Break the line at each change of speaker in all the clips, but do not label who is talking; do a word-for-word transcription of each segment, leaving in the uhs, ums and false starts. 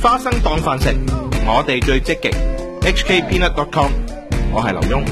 花生當飯食，我哋最積極。H K Peanut dot com， 我係劉墉。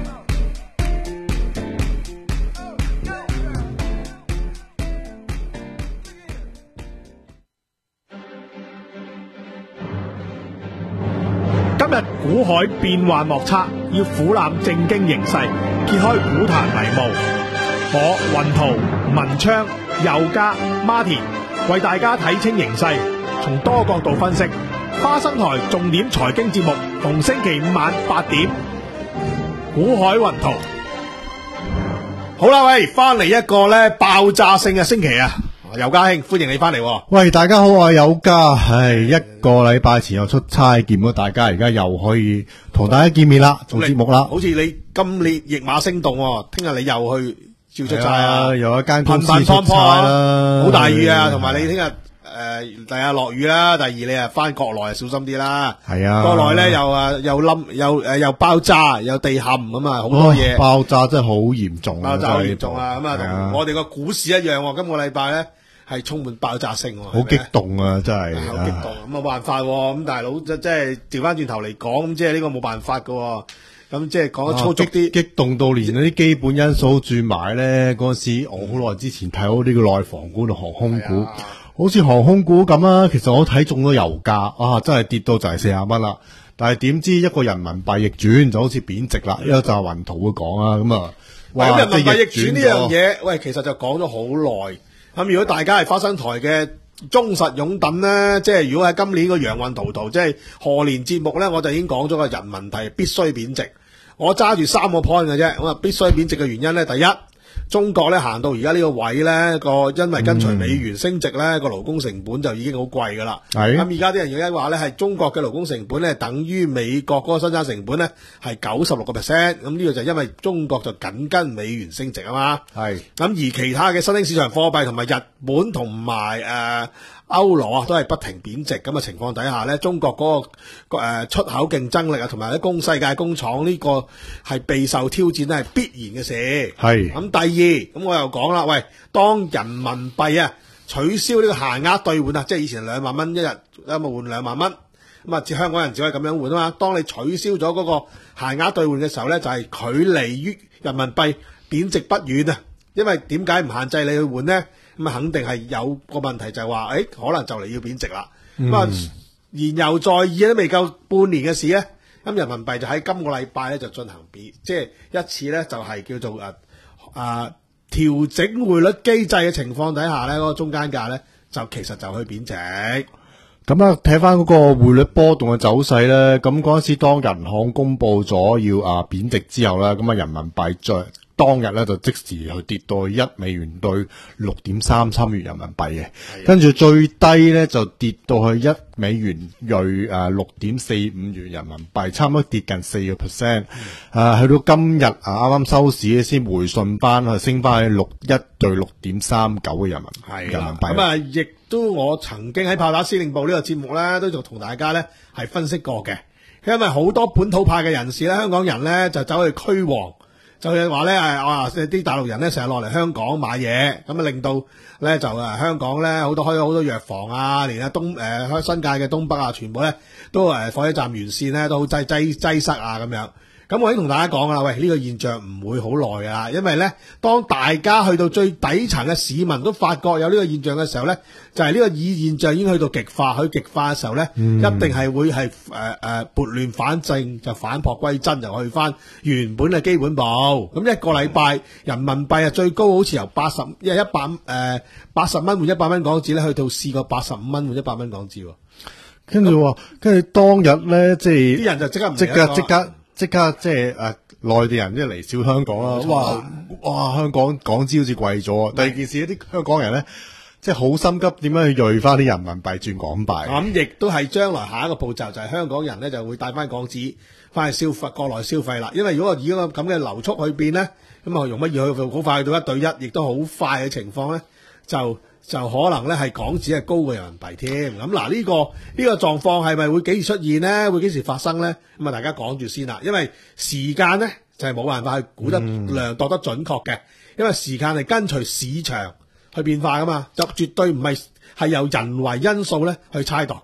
今日股海變幻莫測，要俯瞰正經形勢，揭開股壇迷霧。我雲圖、文昌、佑嘉、Martin 為大家睇清形勢，從多角度分析。花生台重點財經節目，逢星期五晚八點，股海雲圖。好啦，喂，翻嚟一個咧爆炸性嘅星期啊！佑嘉兄，歡迎你翻嚟。
喂，大家好，我係佑嘉。唉，一個禮拜前又出差，見到大家，而家又可以同大家見面啦，做節目啦。
好似你今年驛馬星動，聽日你又去照出差啊？
又一間公司出差啦，
好大雨啊！同埋你聽日。誒，第日落雨啦，第二你啊翻國內啊小心啲啦。
係啊，
國內咧又啊又冧又誒又爆炸又地陷咁啊，好多嘢。
爆炸真係好嚴重，
爆炸好嚴重啊！咁啊，同我哋個股市一樣，今個禮拜咧係充滿爆炸性，
好激動啊！真係
好激動，咁啊冇辦法，咁大佬即即係調翻轉頭嚟講，咁即係呢個冇辦法噶，咁即係講得粗俗啲，
激動到連嗰啲基本因素轉埋咧。嗰陣時我好耐之前睇好呢個內房股同航空股。好似航空股咁啊，其實我睇中咗油價啊，真係跌到就係四十蚊啦。但係點知一個人民幣逆轉就好似貶值啦，因為就係雲圖會講啊，咁啊，
哇！人民幣逆轉呢樣嘢，喂，其實就講咗好耐。咁如果大家係花生台嘅忠實擁躉咧，即係如果喺今年個陽運圖圖，即係賀年節目咧，我就已經講咗個人民幣必須貶值。我揸住三個 point 嘅啫，咁啊必須貶值嘅原因咧，第一。中國咧行到而家呢個位咧，個因為跟隨美元升值咧，個勞工成本就已經好貴噶啦。係咁而家啲人而家話咧，係中國嘅勞工成本咧等於美國嗰個生產成本咧係九十六個 percent。咁呢個就因為中國就緊跟美元升值啊嘛。係咁而其他嘅新興市場貨幣同埋日本同埋誒歐羅啊，都係不停貶值咁嘅情況底下咧，中國嗰個誒出口競爭力啊，同埋啲工世界工廠呢個係備受挑戰咧，係必然嘅事。係咁第二，咁我又講啦，喂，當人民幣啊取消呢個限額兌換啊，即係以前兩萬蚊一日，咁咪換兩萬蚊，咁啊，香港人只可以咁樣換啊嘛。當你取消咗嗰個限額兌換嘅時候咧，就係距離於人民幣貶值不遠啊。因為點解唔限制你去換呢？咁啊，肯定係有個問題就係話，誒，可能就嚟要貶值啦。咁啊、嗯，言猶在耳都未夠半年嘅事咧，咁人民幣就喺今個禮拜咧就進行貶，即係一次咧就係叫做誒誒調整匯率機制嘅情況底下咧，嗰、那個中間價咧就其實就去貶值。
咁啊，睇翻嗰個匯率波動嘅走勢咧，咁嗰陣時當人行公布咗要啊貶值之後咧，咁啊人民幣再當日咧就即時去跌到一美元兌六點三三元人民幣嘅，跟住最低咧就跌到去一美元兌誒六點四五元人民幣，差唔多跌近四個 percent。誒，去到今日啊，啱啱收市先回順翻，去升翻去六一兌六點三九嘅人民人民幣。
咁啊，亦都我曾經喺炮打司令部呢個節目咧，都就同大家咧係分析過嘅，因為好多本土派嘅人士咧，香港人咧就走去驅黃。就係話咧，誒，啊，啲大陸人咧成日落嚟香港買嘢，咁啊令到咧就誒香港咧好多開咗好多藥房啊，連啊東誒開新界嘅東北啊，全部咧都誒火車站沿線咧都好擠擠擠塞啊咁樣。咁我已經同大家講啦，喂，呢個現象唔會好耐噶啦，因為咧當大家去到最底層嘅市民都發覺有呢個現象嘅時候咧，就係呢個以現象已經去到極化，去極化嘅時候咧，嗯、一定係會係誒誒撥亂反正，就反璞歸真，就去翻原本嘅基本步。咁一個禮拜人民幣啊最高好似由八十一一百誒八十蚊換一百蚊港紙咧，去到試過八十五蚊換一百蚊港紙。
跟住，跟住當日咧，即係
啲人就即刻唔
即刻即刻。即刻即係誒內地人即係嚟笑香港啦！哇哇香港港紙好似貴咗。第二件事，啲香港人咧即係好心急，點樣去鋭翻啲人民幣轉港幣？咁
亦都係將來下一個步驟，就係香港人咧就會帶翻港紙翻去消費國內消費啦。因為如果以嗰個咁嘅流速去變咧，咁啊容乜易去好快去到一對一，亦都好快嘅情況咧，就就可能咧係港紙係高過人民幣添。咁嗱呢個呢個狀況係咪會幾時出現咧？會幾時發生咧？咁啊大家講住先啦，因為時間咧就係冇辦法去估得量度得準確嘅，因為時間係跟隨市場去變化噶嘛，就絕對唔係係由人為因素咧去猜度嘅。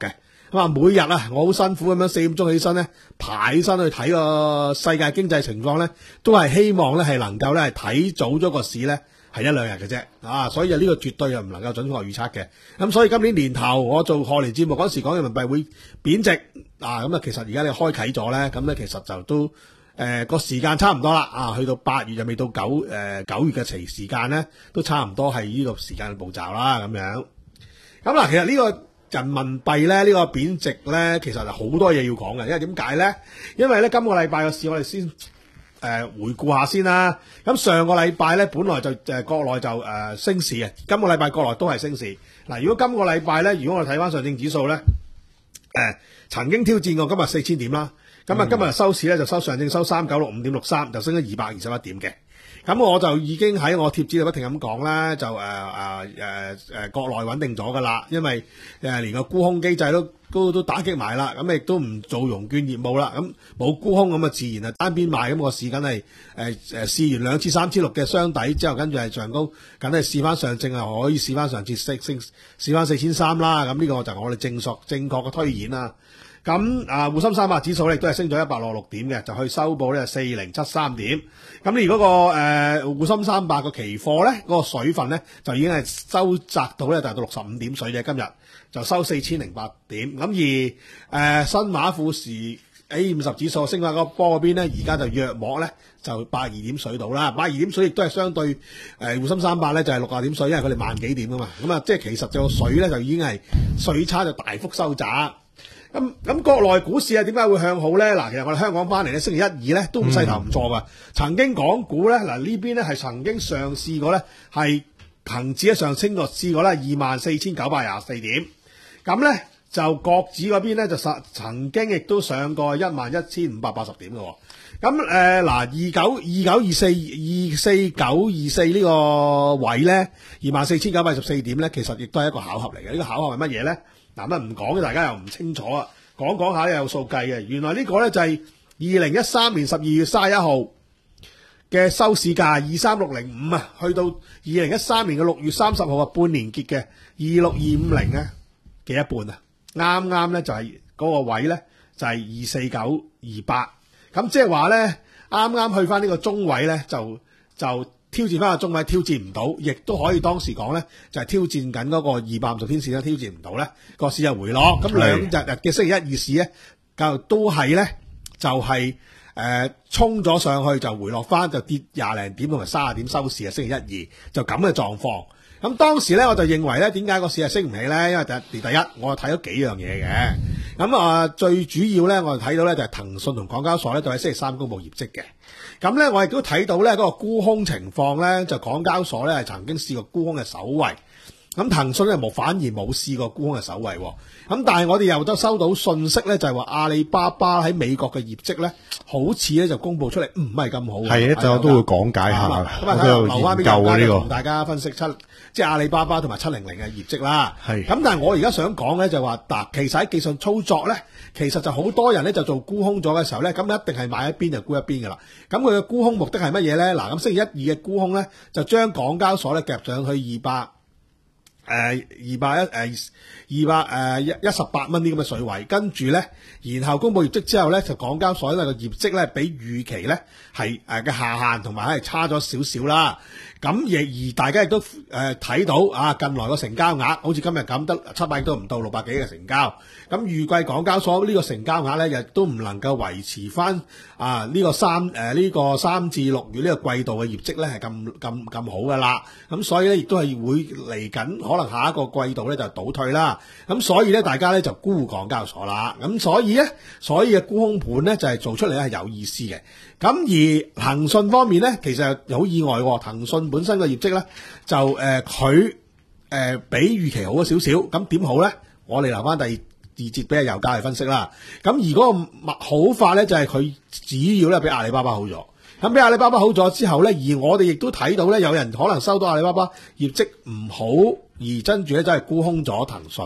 咁啊，每日啊，我好辛苦咁樣四點鐘起身咧，排起身去睇個世界經濟情況咧，都係希望咧係能夠咧係睇早咗個市咧係一兩日嘅啫，啊，所以啊呢個絕對係唔能夠準確預測嘅。咁所以今年年頭我做賀年節目嗰時講人民幣會貶值，啊咁啊其實而家你開啟咗咧，咁咧其實就都誒個、呃、時間差唔多啦，啊去到八月又未到九誒、呃、九月嘅期時間咧，都差唔多係呢個時間嘅步驟啦，咁樣。咁嗱，其實呢個人民幣咧，呢、這個貶值咧，其實係好多嘢要講嘅，因為點解咧？因為咧今個禮拜嘅事，我哋先誒、呃、回顧下先啦。咁上個禮拜咧，本來就誒、呃、國內就誒、呃、升市嘅，今個禮拜國內都係升市。嗱，如果今個禮拜咧，如果我哋睇翻上證指數咧，誒、呃、曾經挑戰過今日四千點啦。咁啊，今日收市咧就收上證收三九六五點六三，就升咗二百二十一點嘅。咁我就已經喺我貼紙度不停咁講啦，就誒誒誒誒國內穩定咗噶啦，因為誒、呃、連個沽空機制都都都打擊埋啦，咁亦都唔做融券業務啦，咁冇沽空咁啊，自然啊單邊賣，咁個市梗係誒誒試完兩次三千六嘅雙底之後，跟住係上高，梗係試翻上證啊，可以試翻上次升升試翻四千三啦，咁呢個就係我哋正確正確嘅推演啦。咁啊，滬深三百指數咧亦都係升咗一百六十六點嘅，就去收報咧四零七三點。咁而嗰個誒滬深三百個期貨咧，嗰、那個水分咧就已經係收窄到咧，大到六十五點水嘅。今日就收四千零八點。咁而誒、呃、新馬富時 A 五十指數升翻嗰波嗰邊咧，而家就約莫咧就百二點水到啦。百二點水亦都係相對誒滬深三百咧就係六十點水，因為佢哋萬幾點啊嘛。咁啊，即係其實就水咧就已經係水差就大幅收窄。咁咁國內股市啊，點解會向好咧？嗱，其實我哋香港翻嚟咧，星期一二咧都勢頭唔錯噶。嗯、曾經港股咧，嗱呢邊咧係曾經上試過咧，係恒指咧上升過試過咧二萬四千九百廿四點。咁咧就國指嗰邊咧就曾經亦都上過一萬一千五百八十點嘅。咁誒嗱，二九二九二四二四九二四呢個位咧，二萬四千九百二十四點咧，其實亦都係一個巧合嚟嘅。呢、這個巧合係乜嘢咧？嗱，乜唔講嘅，大家又唔清楚啊！講講下咧有數計嘅，原來呢個咧就係二零一三年十二月三十一號嘅收市價二三六零五啊，去到二零一三年嘅六月三十號啊，半年結嘅二六二五零咧嘅一半啊，啱啱咧就係嗰個位咧就係二四九二八，咁即係話咧啱啱去翻呢個中位咧就就。挑戰翻個中位挑戰唔到，亦都可以當時講咧，就係、是、挑戰緊嗰個二百五十天線咧挑戰唔到咧，個市就回落。咁兩日日嘅星期一、二市咧，就都係咧就係、是、誒、呃、衝咗上去就回落翻，就跌廿零點同埋三十點收市啊！星期一、二就咁嘅狀況。咁當時咧我就認為咧，點解個市係升唔起咧？因為第一，第一我睇咗幾樣嘢嘅。咁啊，最主要咧，我哋睇到咧就係騰訊同港交所咧，就喺星期三公布業績嘅。咁咧，我亦都睇到咧嗰個沽空情況咧，就港交所咧係曾經試過沽空嘅首位。咁騰訊咧冇反而冇試過沽空嘅首位。咁但係我哋又都收到信息咧，就係話阿里巴巴喺美國嘅業績咧，好似咧就公布出嚟唔係咁好。係
一陣我都會講解下。咁啊，睇下留翻邊個咧，同大家分析七，即係阿里巴巴同埋七零零嘅業績啦。係。咁但係我而家想講咧就係話，嗱，其實喺技術操作咧，其實就好多人咧就做沽空咗嘅時候咧，咁一定係買一邊就沽一邊噶啦。咁佢嘅沽空目的係乜嘢咧？嗱，咁星期一、二嘅沽空咧，就將港交所咧夾上去二百。誒，二百一誒，二百誒一一十八蚊啲咁嘅水位，跟住咧，然後公布業績之後咧，就港交所因為個業績咧比預期咧係誒嘅下限同埋係差咗少少啦。咁亦而大家亦都誒睇到啊，近來個成交額好似今日咁得七百億都唔到六百幾嘅成交。咁預計港交所呢個成交額咧，亦都唔能夠維持翻啊呢個三誒呢個三至六月呢個季度嘅業績咧係咁咁咁好噶啦。咁所以咧亦都係會嚟緊可能下一個季度咧就倒退啦。咁所以咧大家咧就沽港交所啦。咁所以咧所以嘅沽空盤咧就係做出嚟咧係有意思嘅。咁而騰訊方面咧，其實好意外喎。騰訊本身嘅業績咧，就誒佢誒比預期好咗少少。咁點好咧？我哋留翻第二二節俾阿油價嚟分析啦。咁而嗰個好法咧，就係佢主要咧比阿里巴巴好咗。咁比阿里巴巴好咗之後咧，而我哋亦都睇到咧，有人可能收到阿里巴巴業績唔好，而跟住咧就係沽空咗騰訊。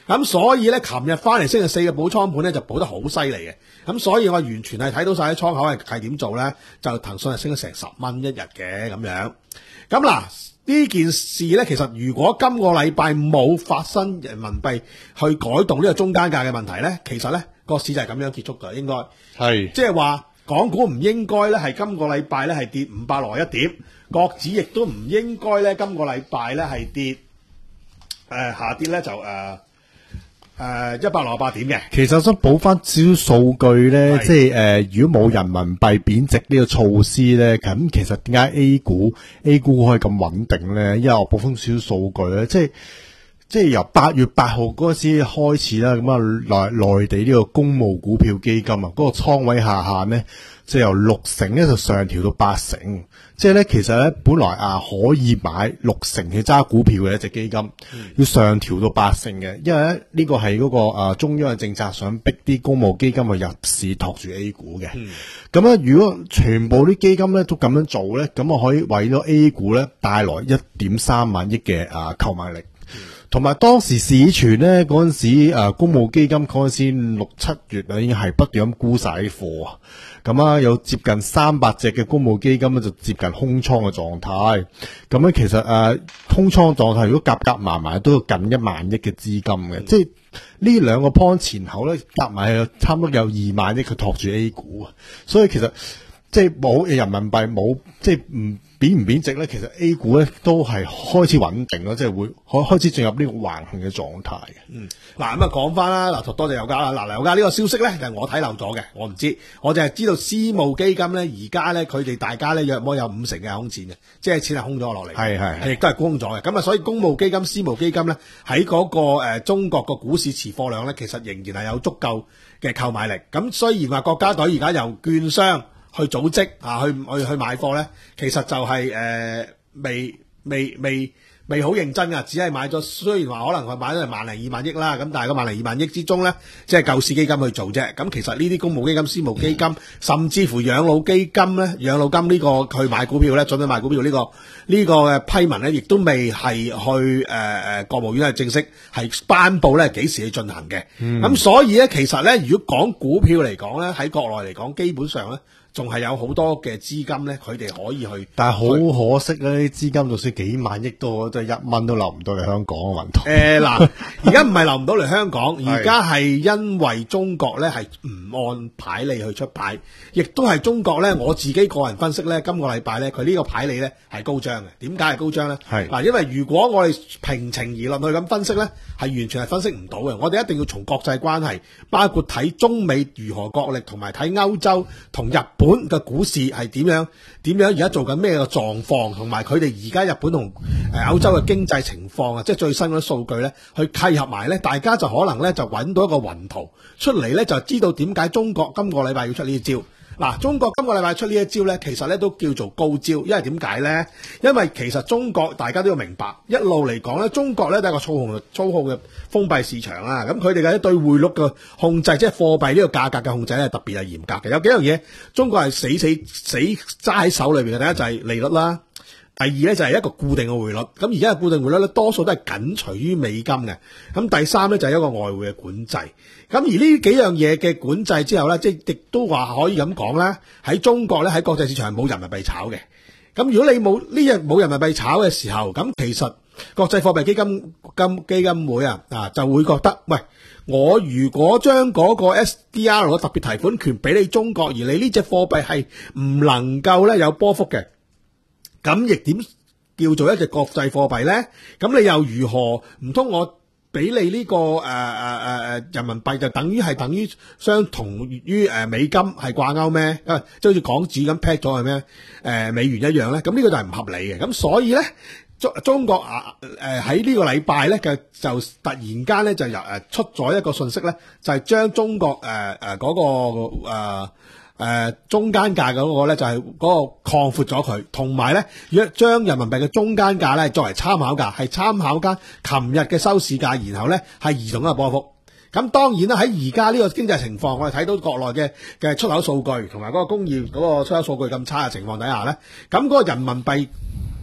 咁所以咧，琴日翻嚟星期四嘅補倉盤咧就補得好犀利嘅。咁所以我完全係睇到晒啲倉口係係點做咧，就騰訊係升咗成十蚊一日嘅咁樣。咁嗱呢件事咧，其實如果今個禮拜冇發生人民幣去改動呢個中間價嘅問題咧，其實咧個市就係咁樣結束㗎，應該
係
即係話港股唔應該咧係今個禮拜咧係跌五百來一點，國指亦都唔應該咧今個禮拜咧係跌誒、呃、下跌咧就誒。呃誒，一百六十八點嘅，
其實想補翻少少數據咧，
係
即係誒、呃，如果冇人民幣貶值呢個措施咧，咁其實點解 A 股 A 股可以咁穩定咧？因為我補翻少少數據咧，即係即係由八月八號嗰陣時開始啦，咁啊內內地呢個公募股票基金啊，嗰、嗰個倉位下限咧，即係由六成咧就上調到八成。即係咧，其實咧，本來啊可以買六成去揸股票嘅一隻基金，嗯、要上調到八成嘅，因為咧呢、呢個係嗰、嗰個啊、呃、中央嘅政策，想逼啲公募基金去入市托住 A 股嘅。咁咧、嗯，如果全部啲基金咧都咁樣做咧，咁我可以為咗 A 股咧帶來一點三萬億嘅啊購買力。同埋、嗯、當時市傳咧嗰陣時，誒、呃、公募基金嗰陣時六七月啊，已經係不斷咁沽晒啲貨啊。咁啊，有接近三百隻嘅公募基金咧，就接近空倉嘅狀態。咁咧，其實誒、呃，空倉狀態如果夾夾埋埋都有近一萬億嘅資金嘅，嗯、即係呢兩個 point 前後咧，夾埋係差唔多有二萬億佢托住 A 股啊。所以其實即係冇人民幣冇即係唔貶唔貶值咧，其實 A 股咧都係開始穩定咯，即係會開開始進入呢個橫行嘅狀態嘅。
嗯，嗱咁啊講翻啦，嗱多謝有家啦，嗱有家呢個消息咧就係我睇漏咗嘅，我唔知，我就係知道私募基金咧而家咧佢哋大家咧約莫有五成嘅空錢嘅，即係錢係空咗落嚟，係係係亦都係空咗嘅。咁啊，所以公募基金、私募基金咧喺嗰個誒、呃、中國個股市持貨量咧，其實仍然係有足夠嘅購買力。咁雖然話國家隊而家由券商去組織啊，去去去買貨咧，其實就係、是、誒、呃、未未未未好認真噶，只係買咗，雖然話可能佢買咗係萬零二萬億啦，咁但係個萬零二萬億之中咧，即係救市基金去做啫。咁其實呢啲公募基金、私募基金，甚至乎養老基金咧，養老金呢個去買股票咧，準備買股票呢、這個呢、這個嘅批文咧，亦都未係去誒誒、呃、國務院係正式係頒布咧，幾時去進行嘅。咁、嗯、所以咧，其實咧，如果講股票嚟講咧，喺國內嚟講，基本上咧。仲係有好多嘅資金咧，佢哋可以去，
但係好可惜咧，啲資金就算幾萬億都，即係一蚊都流唔到嚟香港嘅運動。
誒嗱，而家唔係流唔到嚟香港，而家係因為中國咧係唔按牌理去出牌，亦都係中國咧，我自己個人分析咧，今個禮拜咧，佢呢個牌理咧係高漲嘅。點解係高漲咧？係嗱，因為如果我哋平情而論去咁分析咧，係完全係分析唔到嘅。我哋一定要從國際關係，包括睇中美如何角力，同埋睇歐洲同日本本嘅股市係點樣？點樣而家做緊咩嘅狀況？同埋佢哋而家日本同誒歐洲嘅經濟情況啊，即係最新嗰啲數據咧，去契合埋咧，大家就可能咧就揾到一個雲圖出嚟咧，就知道點解中國今個禮拜要出呢招。嗱，中國今個禮拜出呢一招咧，其實咧都叫做高招，因為點解咧？因為其實中國大家都要明白，一路嚟講咧，中國咧都係個操控操控嘅封閉市場啦。咁佢哋嘅對匯率嘅控制，即係貨幣呢個價格嘅控制咧，特別係嚴格嘅。有幾樣嘢，中國係死死死揸喺手裏邊嘅。第一就係利率啦，第二咧就係一個固定嘅匯率。咁而家嘅固定匯率咧，多數都係緊隨於美金嘅。咁第三咧就係一個外匯嘅管制。咁而呢幾樣嘢嘅管制之後咧，即係亦都話可以咁講啦，喺中國咧喺國際市場係冇人民幣炒嘅。咁如果你冇呢樣冇人民幣炒嘅時候，咁其實國際貨幣基金金基金會啊啊就會覺得，喂，我如果將嗰個 S D R 嘅特別提款權俾你中國，而你呢隻貨幣係唔能夠咧有波幅嘅，咁亦點叫做一隻國際貨幣咧？咁你又如何？唔通我俾你呢、這個誒誒誒誒人民幣就等於係等於相同於誒美金係掛鈎咩？啊，即係好似港紙咁 peg 咗係咩？誒美元一樣咧？咁呢個就係唔合理嘅。咁所以咧，中中國啊誒喺呢個禮拜咧嘅就突然間咧就由誒出咗一個信息咧，就係、是、將中國誒誒嗰個誒。呃誒、呃，中間價嗰個咧就係嗰個擴闊咗佢，同埋咧若將人民幣嘅中間價咧作為參考價，係參考緊琴日嘅收市價，然後咧係移動一個波幅。咁當然啦，喺而家呢個經濟情況，我哋睇到國內嘅嘅出口數據同埋嗰個工業嗰個出口數據咁差嘅情況底下咧，咁嗰個人民幣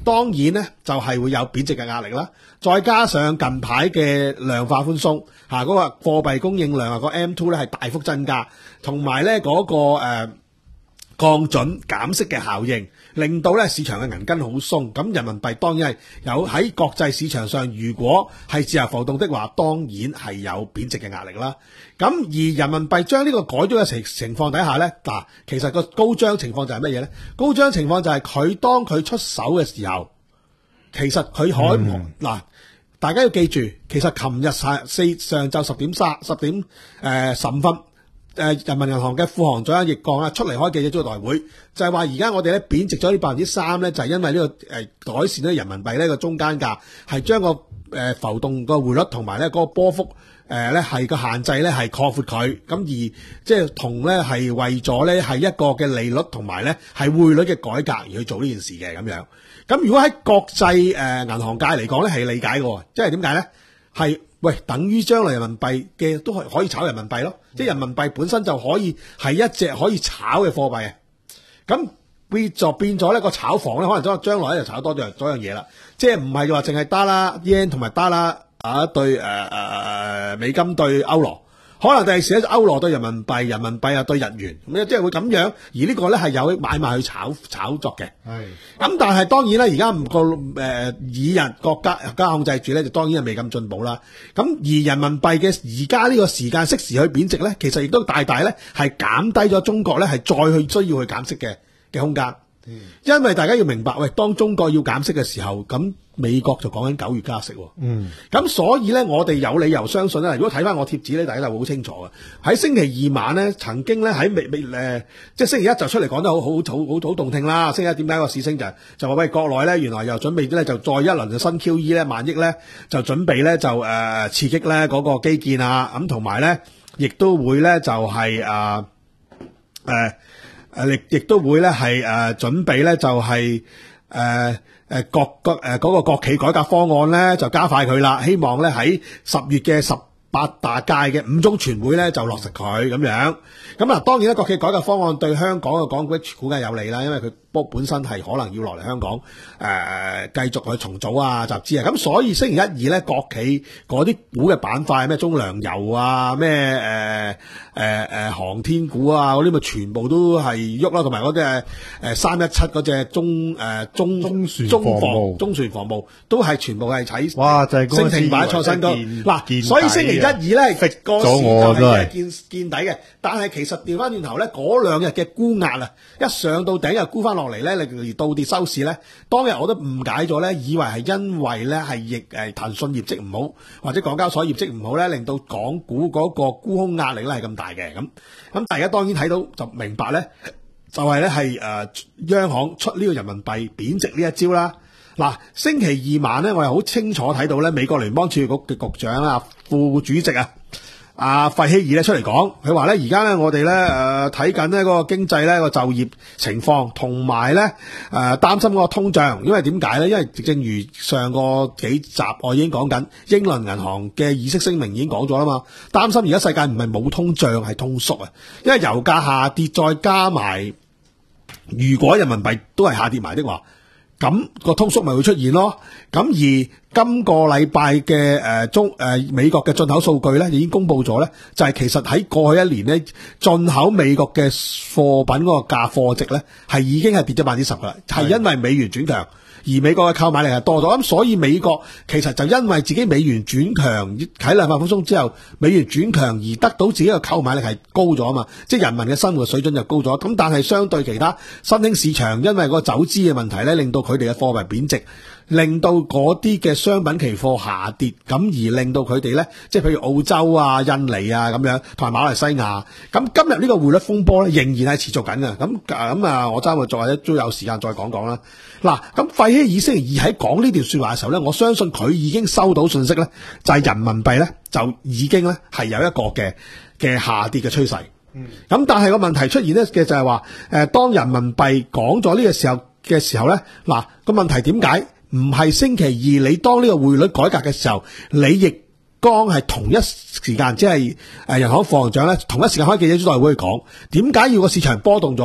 當然咧就係會有貶值嘅壓力啦。再加上近排嘅量化寬鬆嚇，嗰個貨幣供應量啊，個 M 二 咧係大幅增加，同埋咧嗰個誒、呃、降準減息嘅效應，令到咧市場嘅銀根好鬆。咁人民幣當然係有喺國際市場上，如果係自由浮動的話，當然係有貶值嘅壓力啦。咁而人民幣將呢個改咗嘅情情況底下咧，嗱，其實個高漲情況就係乜嘢咧？高漲情況就係佢當佢出手嘅時候，其實佢可嗱、嗯，大家要記住，其實琴日上四上晝十點三十點誒十五分。誒，人民銀行嘅副行長易綱啊出嚟開記者招待會，就係話而家我哋咧貶值咗呢百分之三咧，就係因為呢個誒改善咗人民幣呢個中間價，係將個誒浮動個匯率同埋咧嗰個波幅誒咧係個限制咧係擴闊佢，咁而即係同咧係為咗咧係一個嘅利率同埋咧係匯率嘅改革而去做呢件事嘅咁樣。咁如果喺國際誒銀行界嚟講咧係理解嘅，即係點解咧？係喂，等於將來人民幣嘅都係可以炒人民幣咯，嗯、即係人民幣本身就可以係一隻可以炒嘅貨幣啊。咁變咗變咗呢個炒房咧，可能將將來咧就炒多樣多樣嘢啦。即係唔係話淨係打啦 yen 同埋打啦啊對誒誒誒美金對歐羅，可能第時咧歐羅對人民幣，人民幣啊對日元，咁即係會咁樣。而呢個咧係有買賣去炒炒作嘅。係。咁但係當然啦，而家唔個誒以人國家國家控制住咧，就當然係未咁進步啦。咁而人民幣嘅而家呢個時間適時去貶值咧，其實亦都大大咧係減低咗中國咧係再去需要去減息嘅嘅空間。嗯。因為大家要明白，喂，當中國要減息嘅時候，咁美國就講緊九月加息。嗯。咁所以咧，我哋有理由相信咧，如果睇翻我貼紙咧，大家就會好清楚嘅。喺星期二晚咧，曾經咧喺未未誒，即係星期一就出嚟講得好好好好好動聽啦。星期一點解個市升就就話喂，國內咧原來又準備咧就再一輪嘅新 Q E 咧，萬億咧就準備咧就誒、呃、刺激咧嗰個基建啊，咁同埋咧亦都會咧就係誒誒。呃呃誒，亦亦都會咧係誒準備咧就係誒誒國國誒嗰個國企改革方案咧就加快佢啦，希望咧喺十月嘅十八大屆嘅五中全會咧就落實佢咁樣。咁啊，當然咧國企改革方案對香港嘅港股估計有利啦，因為佢本身係可能要落嚟香港誒、呃、繼續去重組啊集資啊，咁所以星期一二咧國企嗰啲股嘅板塊咩中糧油啊咩誒誒誒航天股啊嗰啲咪全部都係喐啦，同埋嗰隻誒三一七嗰隻中誒、呃、中中船防務中船防務都係全部係睇哇就係升停板創新高嗱，所以星期一二咧個市就係見見底嘅，但係其實調翻轉頭咧嗰兩日嘅沽壓啊，一上到頂又沽翻落嚟咧，嚟倒跌收市咧，當日我都誤解咗咧，以為係因為咧係亦誒騰訊業績唔好，或者港交所業績唔好咧，令到港股嗰個沽空壓力咧係咁大嘅。咁咁大家當然睇到就明白咧，就係咧係誒央行出呢個人民幣貶值呢一招啦。嗱，星期二晚咧，我又好清楚睇到咧，美國聯邦儲備局嘅局長啊，副主席啊。阿費希爾咧出嚟講，佢話咧而家咧我哋咧誒睇緊呢嗰個經濟咧個就業情況，同埋咧誒擔心嗰個通脹，因為點解咧？因為正如上個幾集我已經講緊，英倫銀行嘅議息聲明已經講咗啦嘛，擔心而家世界唔係冇通脹係通縮啊，因為油價下跌再加埋，如果人民幣都係下跌埋的話，咁個通縮咪會出現咯。咁而今個禮拜嘅誒中誒美國嘅進口數據咧已經公布咗咧，就係其實喺過去一年咧進口美國嘅貨品嗰個價貨值咧係已經係跌咗百分之十噶啦，係因為美元轉強。而美國嘅購買力係多咗，咁所以美國其實就因為自己美元轉強，喺量化寬鬆之後，美元轉強而得到自己嘅購買力係高咗啊嘛，即係人民嘅生活水準就高咗。咁但係相對其他新興市場，因為個走資嘅問題咧，令到佢哋嘅貨幣貶值，令到嗰啲嘅商品期貨下跌，咁而令到佢哋咧，即係譬如澳洲啊、印尼啊咁樣，同埋馬來西亞。咁今日呢個匯率風波咧，仍然係持續緊嘅。咁咁啊，我爭會再或者都有時間再講講啦。嗱，咁費希爾星期二喺講呢段說話嘅時候咧，我相信佢已經收到信息咧，就係人民幣咧就已經咧係有一個嘅嘅下跌嘅趨勢。嗯，咁但係個問題出現咧嘅就係話，誒當人民幣講咗呢個時候嘅時候咧，嗱個問題點解唔係星期二你當呢個匯率改革嘅時候，李易綱係同一時間即係誒人行副行長咧同一時間開記者招待會去講，點解要個市場波動咗？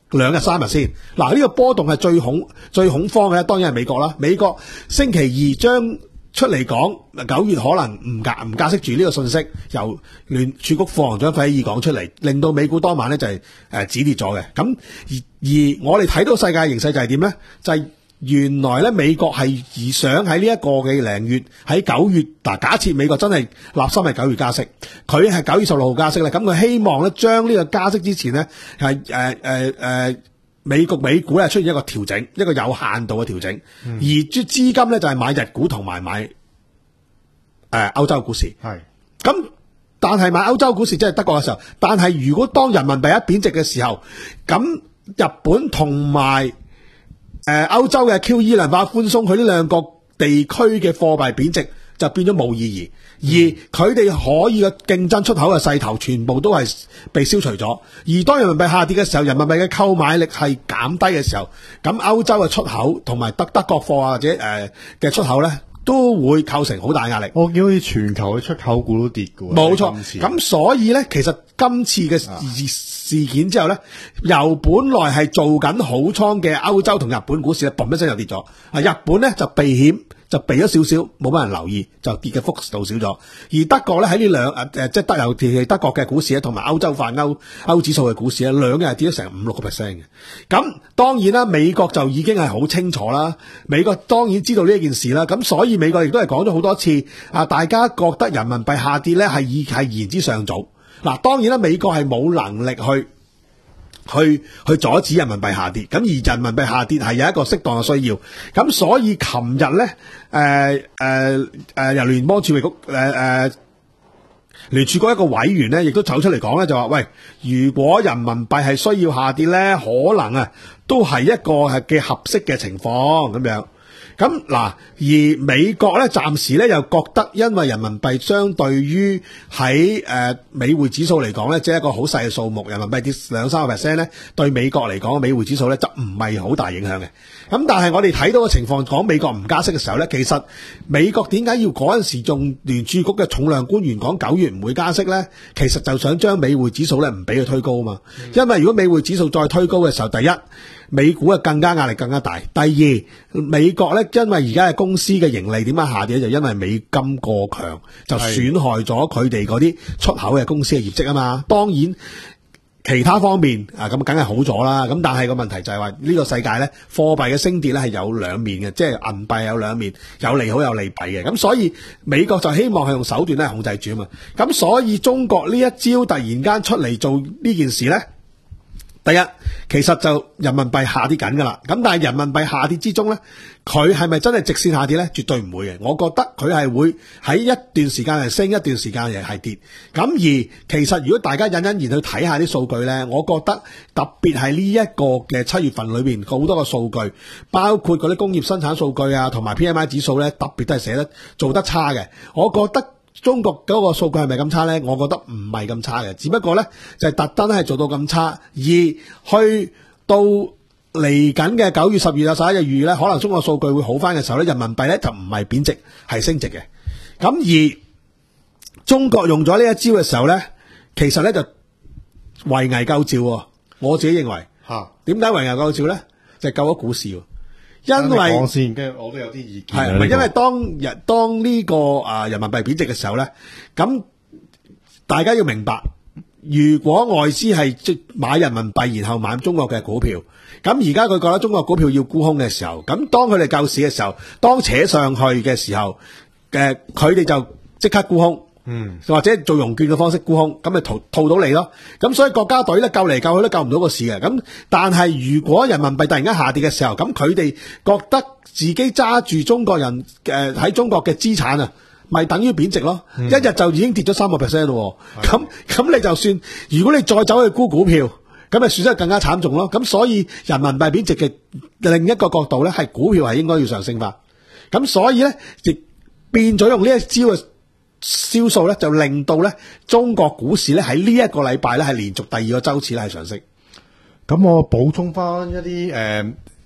兩日三日先。嗱，呢個波動係最恐最恐慌嘅，當然係美國啦。美國星期二將出嚟講九月可能唔加唔加息住呢個信息，由聯儲局副行長費爾講出嚟，令到美股當晚咧就係誒止跌咗嘅。咁而而我哋睇到世界形勢就係點咧？就係、是、原來咧美國係而想喺呢一個嘅零月喺九月嗱，假設美國真係立心係九月加息，佢係九月十六號加息咧，咁佢希望咧將呢個加息之前咧係誒誒誒美國美股咧出現一個調整，一個有限度嘅調整，嗯、而資資金咧就係買日股同埋買誒歐、呃、洲股市。係咁，但係買歐洲股市即係德國嘅時候，但係如果當人民幣一貶值嘅時候，咁日本同埋誒歐洲嘅 Q E 量化寬鬆，佢呢兩個地區嘅貨幣貶值就變咗冇意義。而佢哋可以嘅競爭出口嘅勢頭全部都係被消除咗，而當人民幣下跌嘅時候，人民幣嘅購買力係減低嘅時候，咁歐洲嘅出口同埋德德國貨啊或者誒嘅、呃、出口咧，都會構成好大壓力。
我見好似全球嘅出口股都跌嘅，
冇錯。咁所以咧，其實今次嘅事件之後咧，由本來係做緊好倉嘅歐洲同日本股市咧，嘣一聲就跌咗。啊，日本咧就避險。就避咗少少，冇乜人留意，就跌嘅幅度少咗。而德國咧喺呢兩誒誒，即係德尤其係德國嘅股市咧，同埋歐洲泛歐歐指數嘅股市咧，兩日係跌咗成五六個 percent 嘅。咁當然啦，美國就已經係好清楚啦。美國當然知道呢一件事啦。咁所以美國亦都係講咗好多次啊，大家覺得人民幣下跌咧係已係言之尚早。嗱，當然啦，美國係冇能力去。去去阻止人民幣下跌，咁而人民幣下跌係有一個適當嘅需要，咁所以琴日咧，誒誒誒由聯邦儲備局誒誒聯儲局一個委員咧，亦都走出嚟講咧，就話喂，如果人民幣係需要下跌咧，可能啊都係一個係嘅合適嘅情況咁樣。咁嗱，而美國咧暫時咧又覺得，因為人民幣相對於喺誒美匯指數嚟講咧，即係一個好細嘅數目，人民幣跌兩三個 percent 咧，對美國嚟講，美匯指數咧就唔係好大影響嘅。咁但係我哋睇到嘅情況，講美國唔加息嘅時候咧，其實美國點解要嗰陣時仲聯儲局嘅重量官員講九月唔會加息咧？其實就想將美匯指數咧唔俾佢推高啊嘛。因為如果美匯指數再推高嘅時候，第一，美股啊更加壓力更加大。第二，美國咧因為而家嘅公司嘅盈利點樣下跌，就因為美金過強，就損害咗佢哋嗰啲出口嘅公司嘅業績啊嘛。當然其他方面啊，咁梗係好咗啦。咁但係個問題就係話呢個世界咧，貨幣嘅升跌咧係有兩面嘅，即係銀幣有兩面，有利好有利弊嘅。咁所以美國就希望係用手段咧控制住啊嘛。咁所以中國呢一招突然間出嚟做呢件事咧。第一，其實就人民幣下跌緊噶啦，咁但係人民幣下跌之中咧，佢係咪真係直線下跌咧？絕對唔會嘅，我覺得佢係會喺一段時間係升，一段時間又係跌。咁而其實如果大家隱隱然去睇下啲數據咧，我覺得特別係呢一個嘅七月份裏邊好多個數據，包括嗰啲工業生產數據啊，同埋 P M I 指數咧，特別都係寫得做得差嘅。我覺得中國嗰個數據係咪咁差呢？我覺得唔係咁差嘅，只不過呢就係特登係做到咁差，而去到嚟緊嘅九月、十月啊、十一月、二月呢，可能中國數據會好翻嘅時候呢，人民幣呢就唔係貶值，係升值嘅。咁而中國用咗呢一招嘅時候呢，其實呢就圍魏救趙。我自己認為嚇，點解圍魏救趙呢？就係救咗股市。因為講先，跟住我都有啲意見。係，因為當日當呢個啊人民幣貶值嘅時候咧，咁大家要明白，如果外資係即買人民幣，然後買中國嘅股票，咁而家佢覺得中國股票要沽空嘅時候，咁當佢哋救市嘅時候，當扯上去嘅時候，誒佢哋就即刻沽空。嗯，或者做融券嘅方式沽空，咁咪套套到你咯。咁所以國家隊咧救嚟救去都救唔到個市嘅。咁但係如果人民幣突然間下跌嘅時候，咁佢哋覺得自己揸住中國人誒喺、呃、中國嘅資產啊，咪等於貶值咯。嗯、一日就已經跌咗三個 percent 咯。咁咁你就算如果你再走去沽股票，咁咪損失更加慘重咯。咁所以人民幣貶值嘅另一個角度咧，係股票係應該要上升翻。咁所以咧亦變咗用呢一招嘅銷數咧，就令到咧中國股市咧喺呢一個禮拜咧係連續第二個週次咧係上升。
咁我補充翻一啲誒、呃、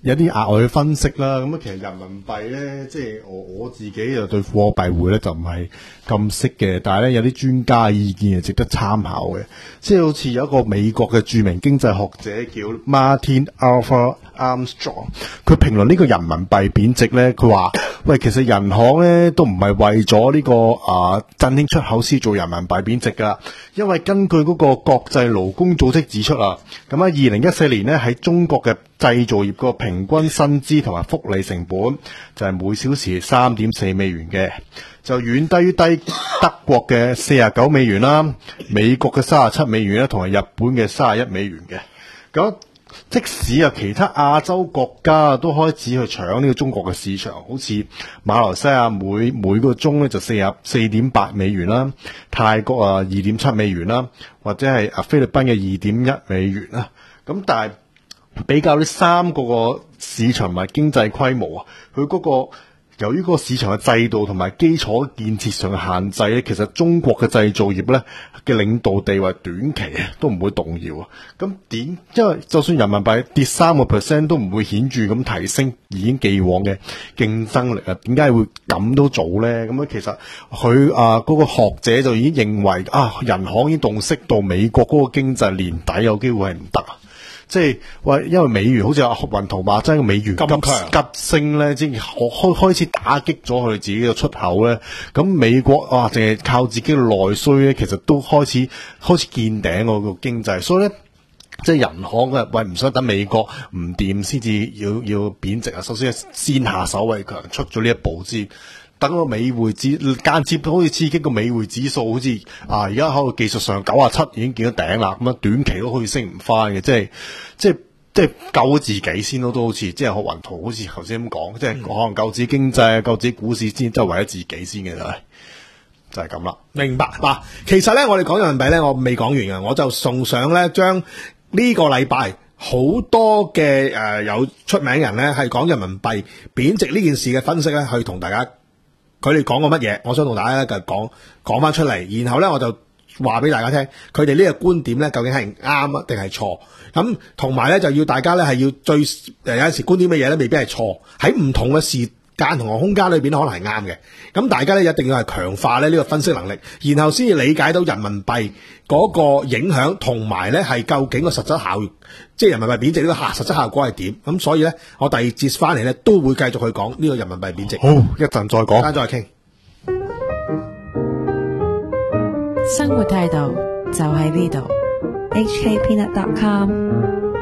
有啲額外嘅分析啦。咁啊，其實人民幣咧，即係我我自己就對貨幣匯咧就唔係咁識嘅，但係咧有啲專家意見係值得參考嘅。即係好似有一個美國嘅著名經濟學者叫 Martin Arthur Armstrong， 佢評論呢個人民幣貶值咧，佢話：喂，其實人行咧都唔係為咗呢、這個啊振興出口先做人民幣貶值噶，因為根據嗰個國際勞工組織指出啊，咁喺二零一四年呢，喺中國嘅製造業個平均薪資同埋福利成本就係每小時三點四美元嘅，就遠低於低德國嘅四十九美元啦，美國嘅三十七美元啦，同埋日本嘅三十一美元嘅。咁即使啊其他亞洲國家都開始去搶呢個中國嘅市場，好似馬來西亞每每個鐘咧就四十四點八美元啦，泰國啊二點七美元啦，或者係啊菲律賓嘅二點一美元啦。咁但係比較呢三個個市場同埋經濟規模啊，佢嗰個由於個市場嘅制度同埋基礎建設上嘅限制咧，其實中國嘅製造業咧嘅領導地位短期都唔會動搖啊。咁點？因為就算人民幣跌三個 percent 都唔會顯著咁提升已經既往嘅競爭力啊。點解會咁都做咧？咁樣其實佢啊嗰個學者就已經認為啊，人行已經洞悉到美國嗰個經濟年底有機會係唔得啊。即係話，因為美元好似阿雲圖話齋個美元急急升咧，即係開開始打擊咗佢哋自己嘅出口咧。咁美國啊，淨係靠自己嘅內需咧，其實都開始開始見頂嗰個經濟。所以咧，即係人行嘅喂，唔想等美國唔掂先至要要貶值啊。首先先下手為強，出咗呢一步先。等個美匯指間接好似刺激個美匯指數，好似啊而家喺個技術上九啊七已經見到頂啦，咁樣短期都可以升唔翻嘅，即係即係即係救咗自己先咯，都好似即係學雲圖，好似頭先咁講，即係可能救自己經濟、救自己股市先，即係為咗自己先嘅就係就係咁啦。
明白嗱，其實咧我哋講人民幣咧，我未講完嘅，我就送上咧將呢個禮拜好多嘅誒、呃、有出名人咧係講人民幣貶值呢件事嘅分析咧，去同大家。佢哋講過乜嘢？我想同大家咧就講講翻出嚟，然後咧我就話俾大家聽，佢哋呢個觀點咧究竟係啱啊定係錯？咁同埋咧就要大家咧係要最誒有陣時觀點嘅嘢咧未必係錯，喺唔同嘅時間同埋空間裏邊可能係啱嘅。咁大家咧一定要係強化咧呢個分析能力，然後先至理解到人民幣嗰個影響，同埋咧係究竟個實質效，即係人民幣貶值呢個實質效果係點。咁所以咧，我第二節翻嚟咧都會繼續去講呢個人民幣貶值。
好，一陣再講，
間再傾。
生活態度就喺呢度。H K Peanut dot com